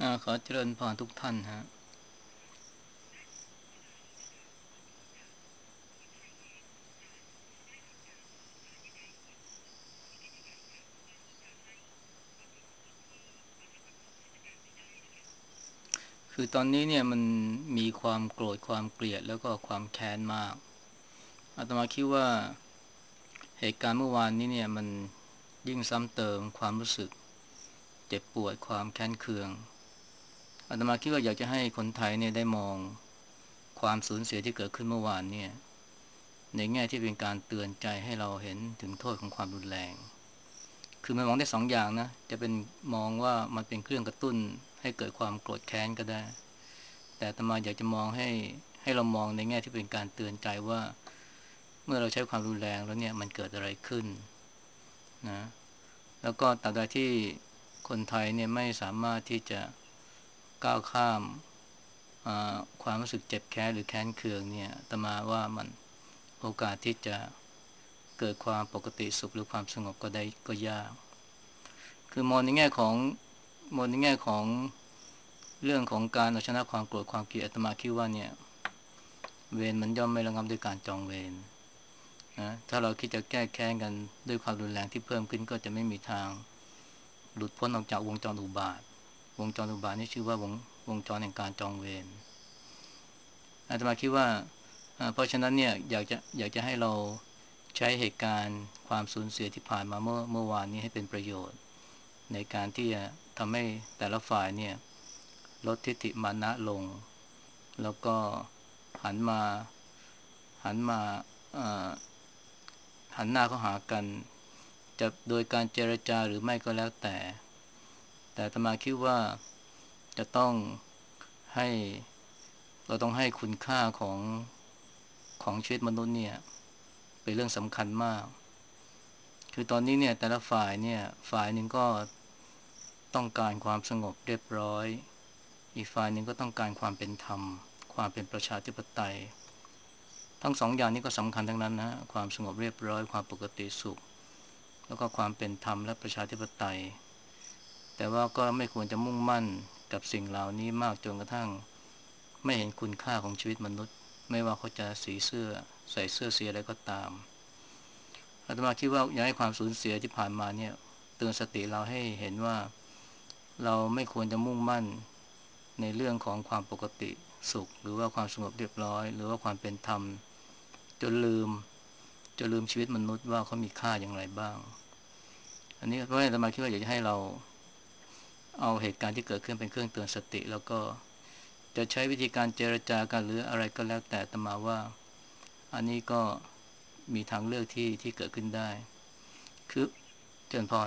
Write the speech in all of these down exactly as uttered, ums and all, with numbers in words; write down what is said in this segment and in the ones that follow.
อ่าขอเจริญพรทุกท่านฮะคือตอนนี้เนี่ยมันมีความโกรธความเกลียดแล้วก็ความแค้นมากอาตมาคิดว่าเหตุการณ์เมื่อวานนี้เนี่ยมันยิ่งซ้ำเติมความรู้สึกเจ็บปวดความแค้นเคืองอาตมาคิดว่าอยากจะให้คนไทยเนี่ยได้มองความสูญเสียที่เกิดขึ้นเมื่อวานเนี่ยในแง่ที่เป็นการเตือนใจให้เราเห็นถึงโทษของความรุนแรงคือมันมองได้สองอย่างนะจะเป็นมองว่ามันเป็นเครื่องกระตุ้นให้เกิดความโกรธแค้นก็ได้ แต่อาตมาอยากจะมองให้ให้เรามองในแง่ที่เป็นการเตือนใจว่าเมื่อเราใช้ความรุนแรงแล้วเนี่ยมันเกิดอะไรขึ้นนะแล้วก็ตราบใดที่คนไทยเนี่ยไม่สามารถที่จะก้าวข้ามความรู้สึกเจ็บแค้นหรือแค้นเคืองเนี่ยอาตมาว่ามันโอกาสที่จะเกิดความปกติสุขหรือความสงบก็ได้ก็ยากคือมองในแง่ของมองในแง่ของเรื่องของการเอาชนะความโกรธความเกลียดอาตมาคิดว่าเนี่ย เวรมันย่อมไม่ระงับด้วยการจองเวรนะถ้าเราคิดจะแก้แค้นกันด้วยความรุนแรงที่เพิ่มขึ้นก็จะไม่มีทางหลุดพ้นออกจากวงจรอุบาทวงจรอุบาทนี่ชื่อว่าวงวงจรแห่งการจองเวรอาตมาคิดว่าเพราะฉะนั้นเนี่ยอยากจะอยากจะให้เราใช้เหตุการณ์ความสูญเสียที่ผ่านมาเมื่อเมื่อวานนี้ให้เป็นประโยชน์ในการที่จะทำให้แต่ละฝ่ายเนี่ยลดทิฏฐิมานะลงแล้วก็หันมาหันมาเอ่อหันหน้าเข้าหากันจะโดยการเจรจาหรือไม่ก็แล้วแต่แต่อาตมาคิดว่าจะต้องให้เราต้องให้คุณค่าของของชีวิตมนุษย์เนี่ยเป็นเรื่องสำคัญมากคือตอนนี้เนี่ยแต่ละฝ่ายเนี่ยฝ่ายหนึ่งก็ต้องการความสงบเรียบร้อยอีกฝ่ายหนึ่งก็ต้องการความเป็นธรรมความเป็นประชาธิปไตย ทั้งสองอย่างนี้ก็สำคัญทั้งนั้นนะความสงบเรียบร้อยความปกติสุขแล้วก็ความเป็นธรรมและประชาธิปไตยแต่ว่าก็ไม่ควรจะมุ่งมั่นกับสิ่งเหล่านี้มากจนกระทั่งไม่เห็นคุณค่าของชีวิตมนุษย์ไม่ว่าเขาจะสีเสื้อใส่เสื้อสีอะไรก็ตามอาตมาคิดว่าอยากให้ความสูญเสียที่ผ่านมาเนี่ยเตือนสติเราให้เห็นว่าเราไม่ควรจะมุ่งมั่นในเรื่องของความปกติสุขหรือว่าความสงบเรียบร้อยหรือว่าความเป็นธรรม จนลืมจะลืมชีวิตมนุษย์ว่าเขามีค่าอย่างไรบ้างอันนี้เพราะฉะนั้นอาตมาคิดว่าอยากจะให้เราเอาเหตุการณ์ที่เกิดขึ้นเป็นเครื่องเตือนสติแล้วก็จะใช้วิธีการเจรจากันหรืออะไรก็แล้วแต่อาตมาว่าอันนี้ก็มีทางเลือกที่ที่เกิดขึ้นได้คือเจริญพร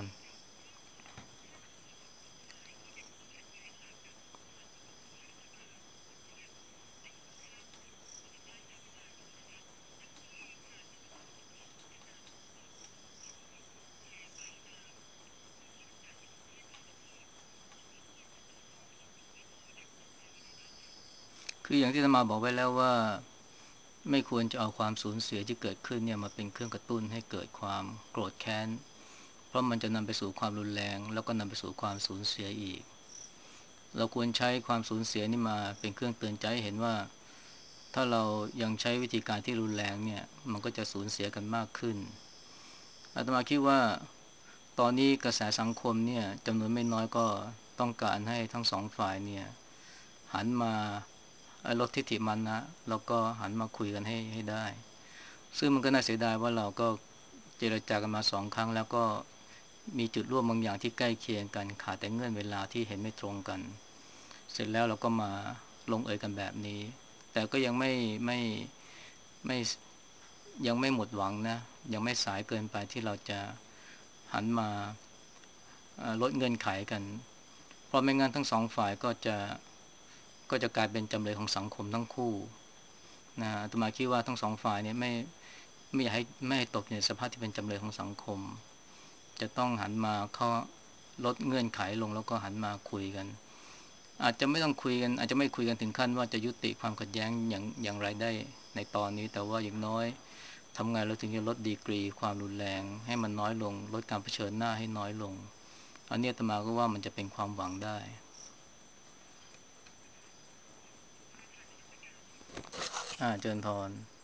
คืออย่างที่อาตมาบอกไว้แล้วว่าไม่ควรจะเอาความสูญเสียที่เกิดขึ้นเนี่ยมาเป็นเครื่องกระตุ้นให้เกิดความโกรธแค้นเพราะมันจะนำไปสู่ความรุนแรงแล้วก็นำไปสู่ความสูญเสียอีก เราควรใช้ความสูญเสียนี่มาเป็นเครื่องเตือนใจให้เห็นว่าถ้าเรายังใช้วิธีการที่รุนแรงเนี่ยมันก็จะสูญเสียกันมากขึ้นอาตมาคิดว่าตอนนี้กระแสสังคมเนี่ยจำนวนไม่น้อยก็ต้องการให้ทั้งสองฝ่ายเนี่ยหันมาลดทิฐิมานะแล้วก็หันมาคุยกันให้ให้ได้ซึ่งมันก็น่าเสียดายว่าเราก็เจรจากันมาสองครั้งแล้วก็มีจุดร่วมบางอย่างที่ใกล้เคียงกันขาดแต่เงื่อนเวลาที่เห็นไม่ตรงกัน เสร็จแล้วเราก็มาลงเอยกันแบบนี้ แต่ก็ยังไม่ไม่ไม่ยังไม่หมดหวังนะยังไม่สายเกินไปที่เราจะหันมาลดเงื่อนไขกันเพราะไม่งั้นทั้งสองฝ่ายก็จะก็จะกลายเป็นจำเลยของสังคมทั้งคู่นะอาตมาคิดว่าทั้งสองฝ่ายเนี่ยไม่ไม่อยากให้ไม่ให้ตกในสภาพที่เป็นจำเลยของสังคมจะต้องหันมาเข้าลดเงื่อนไขลงแล้วก็หันมาคุยกัน อาจจะไม่ต้องคุยกันอาจจะไม่คุยกันถึงขั้นว่าจะยุติความขัดแย้งอย่างอย่างไรได้ในตอนนี้แต่ว่าอย่างน้อยทำไงเราถึงจะลดดีกรีความรุนแรงให้มันน้อยลงลดการเผชิญหน้าให้น้อยลงอันนี้อาตมาก็ว่ามันจะเป็นความหวังได้อ่าเจริญพร